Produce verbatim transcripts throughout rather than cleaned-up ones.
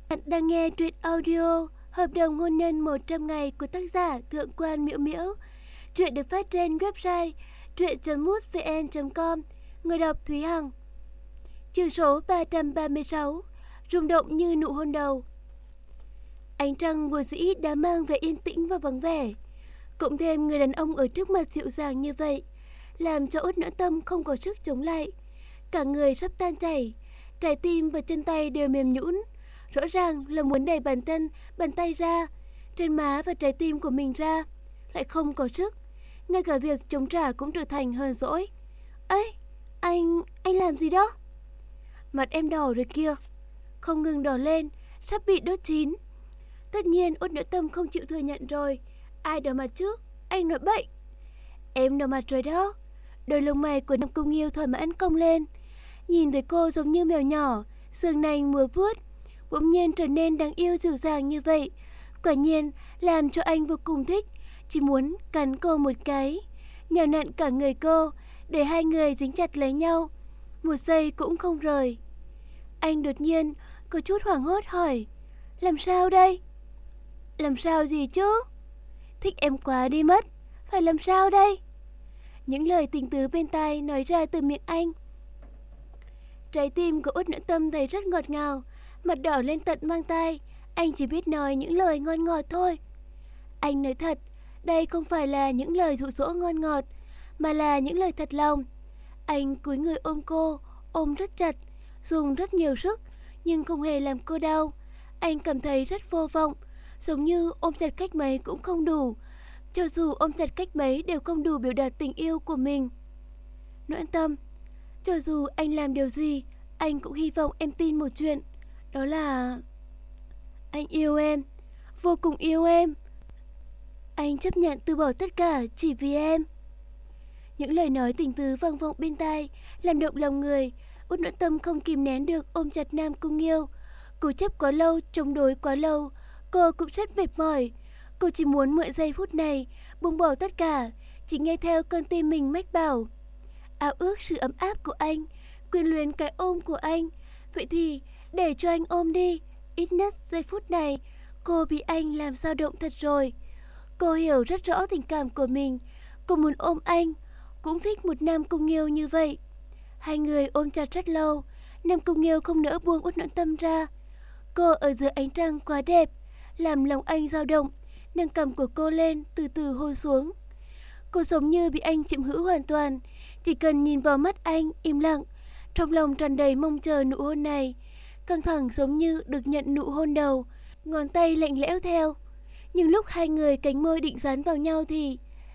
Bạn đang nghe truyện audio Hợp đồng hôn nhân một trăm ngày của tác giả Thượng quan Miễu Miễu. Truyện được phát trên website truyện chấm mútvn chấm com. Người đọc Thúy Hằng. Chương số ba trăm ba mươi sáu. Rung động như nụ hôn đầu. Ánh trăng vốn dĩ đã mang vẻ yên tĩnh và vắng vẻ, cộng thêm người đàn ông ở trước mặt dịu dàng như vậy, làm cho Út Noãn Tâm không có sức chống lại. Cả người sắp tan chảy, trái tim và chân tay đều mềm nhũn. Rõ ràng là muốn đẩy bàn chân, bàn tay ra, trên má và trái tim của mình ra, lại không có sức. Ngay cả việc chống trả cũng trở thành hờn dỗi. Ấy, anh, anh làm gì đó? Mặt em đỏ rồi kia, không ngừng đỏ lên, sắp bị đốt chín. Tất nhiên Út Noãn Tâm không chịu thừa nhận rồi. Ai đỏ mặt chứ? Anh nói bậy. Em đỏ mặt rồi đó. Đôi lông mày của Nam Cung Nghiêu thỏa mãn cong lên. Nhìn thấy cô giống như mèo nhỏ, sườn nành múa vuốt, bỗng nhiên trở nên đáng yêu dịu dàng như vậy. Quả nhiên làm cho anh vô cùng thích, chỉ muốn cắn cô một cái, nhào nặn cả người cô, để hai người dính chặt lấy nhau, một giây cũng không rời. Anh đột nhiên có chút hoảng hốt hỏi, làm sao đây? Làm sao gì chứ? Thích em quá đi mất, phải làm sao đây? Những lời tình tứ bên tai nói ra từ miệng anh. Trái tim của Út Noãn Tâm thấy rất ngọt ngào, mặt đỏ lên tận mang tai. Anh chỉ biết nói những lời ngon ngọt thôi. Anh nói thật, đây không phải là những lời dụ dỗ ngon ngọt, mà là những lời thật lòng. Anh cúi người ôm cô, ôm rất chặt, dùng rất nhiều sức, nhưng không hề làm cô đau. Anh cảm thấy rất vô vọng, giống như ôm chặt cách mấy cũng không đủ. Cho dù ôm chặt cách mấy đều không đủ biểu đạt tình yêu của mình. Noãn Tâm, cho dù anh làm điều gì, anh cũng hy vọng em tin một chuyện. Đó là anh yêu em, vô cùng yêu em. Anh chấp nhận từ bỏ tất cả chỉ vì em. Những lời nói tình tứ vang vọng bên tai, làm động lòng người. Út Noãn Tâm không kìm nén được ôm chặt Nam Cung Nghiêu. Cố chấp quá lâu, chống đối quá lâu, cô cũng rất mệt mỏi. Cô chỉ muốn mượn giây phút này buông bỏ tất cả, chỉ nghe theo con tim mình mách bảo. Ao ước sự ấm áp của anh, quyền luyến cái ôm của anh. Vậy thì để cho anh ôm đi. Ít nhất giây phút này cô bị anh làm dao động thật rồi. Cô hiểu rất rõ tình cảm của mình. Cô muốn ôm anh, cũng thích một Nam Cung Nghiêu như vậy. Hai người ôm chặt rất lâu. Nam Cung Nghiêu không nỡ buông Út Noãn Tâm ra. Cô ở dưới ánh trăng quá đẹp, làm lòng anh dao động, nâng cằm của cô lên, từ từ hôn xuống. Cô giống như bị anh chiếm hữu hoàn toàn, chỉ cần nhìn vào mắt anh, im lặng, trong lòng tràn đầy mong chờ nụ hôn này. Căng thẳng giống như được nhận nụ hôn đầu, ngón tay lạnh lẽo theo. Nhưng lúc hai người cánh môi định dán vào nhau thì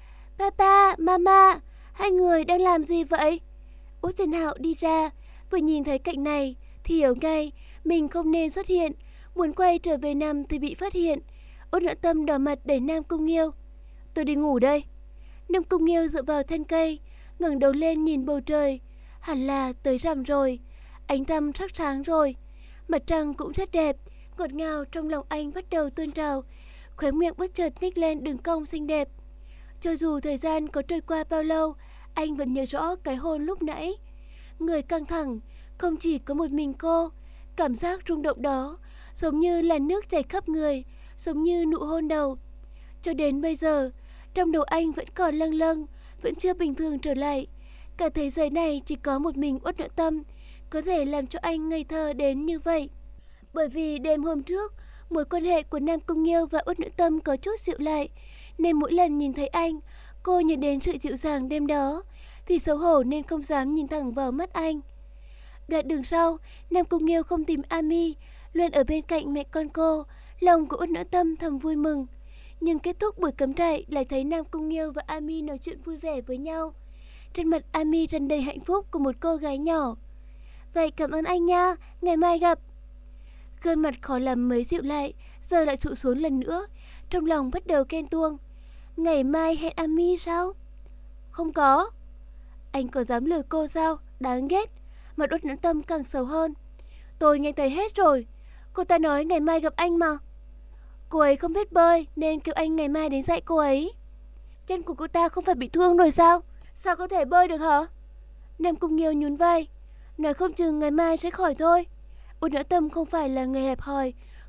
Papa, Mama, hai người đang làm gì vậy? Út Trần Hạo đi ra, vừa nhìn thấy cảnh này thì hiểu ngay mình không nên xuất hiện. Muốn quay trở về nằm thì bị phát hiện. Út Noãn Tâm đỏ mặt đẩy Nam Cung Nghiêu. Tôi đi ngủ đây. Nam Cung Nghiêu dựa vào thân cây, ngẩng đầu lên nhìn bầu trời. Hẳn là tới rằm rồi, ánh tăm sắc sáng rồi. Mặt trăng cũng rất đẹp, ngọt ngào trong lòng anh bắt đầu tuôn trào. Khóe miệng bất chợt nhếch lên đường cong xinh đẹp. Cho dù thời gian có trôi qua bao lâu, anh vẫn nhớ rõ cái hôn lúc nãy. Người căng thẳng, không chỉ có một mình cô. Cảm giác rung động đó giống như là nước chảy khắp người, giống như nụ hôn đầu. Cho đến bây giờ, trong đầu anh vẫn còn lâng lâng, vẫn chưa bình thường trở lại. Cả thế giới này chỉ có một mình Út Noãn Tâm có thể làm cho anh ngây thơ đến như vậy. Bởi vì đêm hôm trước, mối quan hệ của Nam Cung Nghiêu và Út Noãn Tâm có chút dịu lại, nên mỗi lần nhìn thấy anh, cô nhớ đến sự dịu dàng đêm đó. Vì xấu hổ nên không dám nhìn thẳng vào mắt anh. Đoạn đường sau, Nam Cung Nghiêu không tìm Ami, luôn ở bên cạnh mẹ con cô. Lòng của Út Noãn Tâm thầm vui mừng. Nhưng kết thúc buổi cắm trại lại thấy Nam Cung Nghiêu và Ami nói chuyện vui vẻ với nhau. Trên mặt Ami tràn đầy hạnh phúc của một cô gái nhỏ. Vậy cảm ơn anh nha, ngày mai gặp. Gương mặt khó làm mới dịu lại, giờ lại trụ xuống lần nữa. Trong lòng bắt đầu ghen tuông. Ngày mai hẹn Ami sao? Không có. Anh có dám lừa cô sao? Đáng ghét. Mặt Út Noãn Tâm càng xấu hơn. Tôi nghe thấy hết rồi. Cô ta nói ngày mai gặp anh mà. Cô ấy không biết bơi nên kêu anh ngày mai đến dạy cô ấy. Chân của cô ta không phải bị thương rồi sao? Sao có thể bơi được hả? Nam Cung Nghiêu nhún vai. Nói không chừng ngày mai sẽ khỏi thôi. Út Noãn Tâm không phải là người hẹp hòi,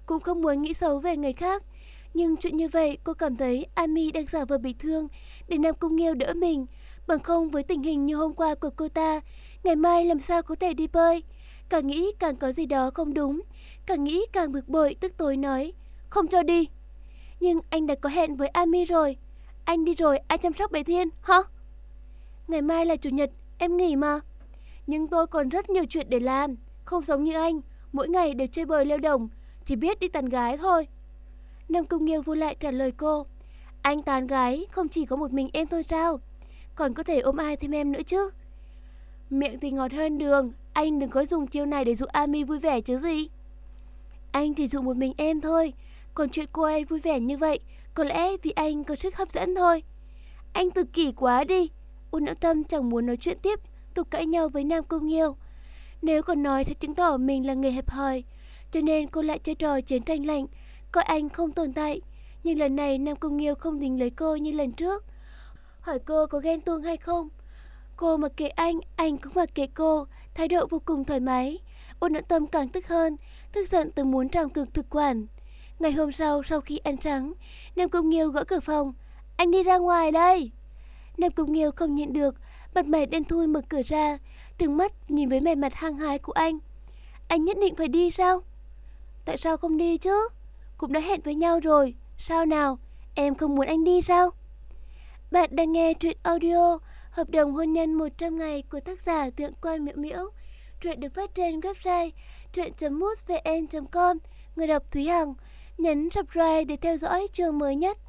cũng không muốn nghĩ xấu về người khác. Nhưng chuyện như vậy cô cảm thấy Ami đang giả vờ bị thương để Nam Cung Nghiêu đỡ mình. Bằng không với tình hình như hôm qua của cô ta, ngày mai làm sao có thể đi bơi. Càng nghĩ càng có gì đó không đúng, càng nghĩ càng bực bội, tức tối nói, không cho đi. Nhưng anh đã có hẹn với Ami rồi. Anh đi rồi ai chăm sóc bé Thiên hả? Ngày mai là chủ nhật, em nghỉ mà. Nhưng tôi còn rất nhiều chuyện để làm. Không giống như anh, mỗi ngày đều chơi bời leo đồng, chỉ biết đi tán gái thôi. Nam Cung Nghiêu vô lại trả lời cô, anh tán gái không chỉ có một mình em thôi sao? Còn có thể ôm ai thêm em nữa chứ. Miệng thì ngọt hơn đường, anh đừng có dùng chiêu này để dụ Ami vui vẻ chứ gì. Anh chỉ dụ một mình em thôi, còn chuyện cô ấy vui vẻ như vậy có lẽ vì anh có sức hấp dẫn thôi. Anh tự kỷ quá đi. Ôn Nhã Tâm chẳng muốn nói chuyện tiếp, tục cãi nhau với Nam Cung Nghiêu. Nếu còn nói sẽ chứng tỏ mình là người hẹp hòi, cho nên cô lại chơi trò chiến tranh lạnh, coi anh không tồn tại. Nhưng lần này Nam Cung Nghiêu không dính lấy cô như lần trước. Hỏi cô có ghen tuông hay không? Cô mặc kệ anh, anh cũng mặc kệ cô, thái độ vô cùng thoải mái. Ôn Nhã Tâm càng tức hơn, tức giận tới muốn trảm cực thực quản. Ngày hôm sau, sau khi ăn trắng, Nam Cung Nghiêu gõ cửa phòng. Anh đi ra ngoài đây. Nam Cung Nghiêu không nhịn được, mặt mày đen thui mở cửa ra, trừng mắt nhìn với vẻ mặt hăng hái của anh. Anh nhất định phải đi sao? Tại sao không đi chứ? Cũng đã hẹn với nhau rồi. Sao nào? Em không muốn anh đi sao? Bạn đang nghe truyện audio Hợp đồng hôn nhân một trăm ngày của tác giả Thượng Quan Miễu Miễu. Truyện được phát trên website truyện chấm mútvn chấm com. Người đọc Thúy Hằng. Nhấn subscribe để theo dõi chương mới nhất.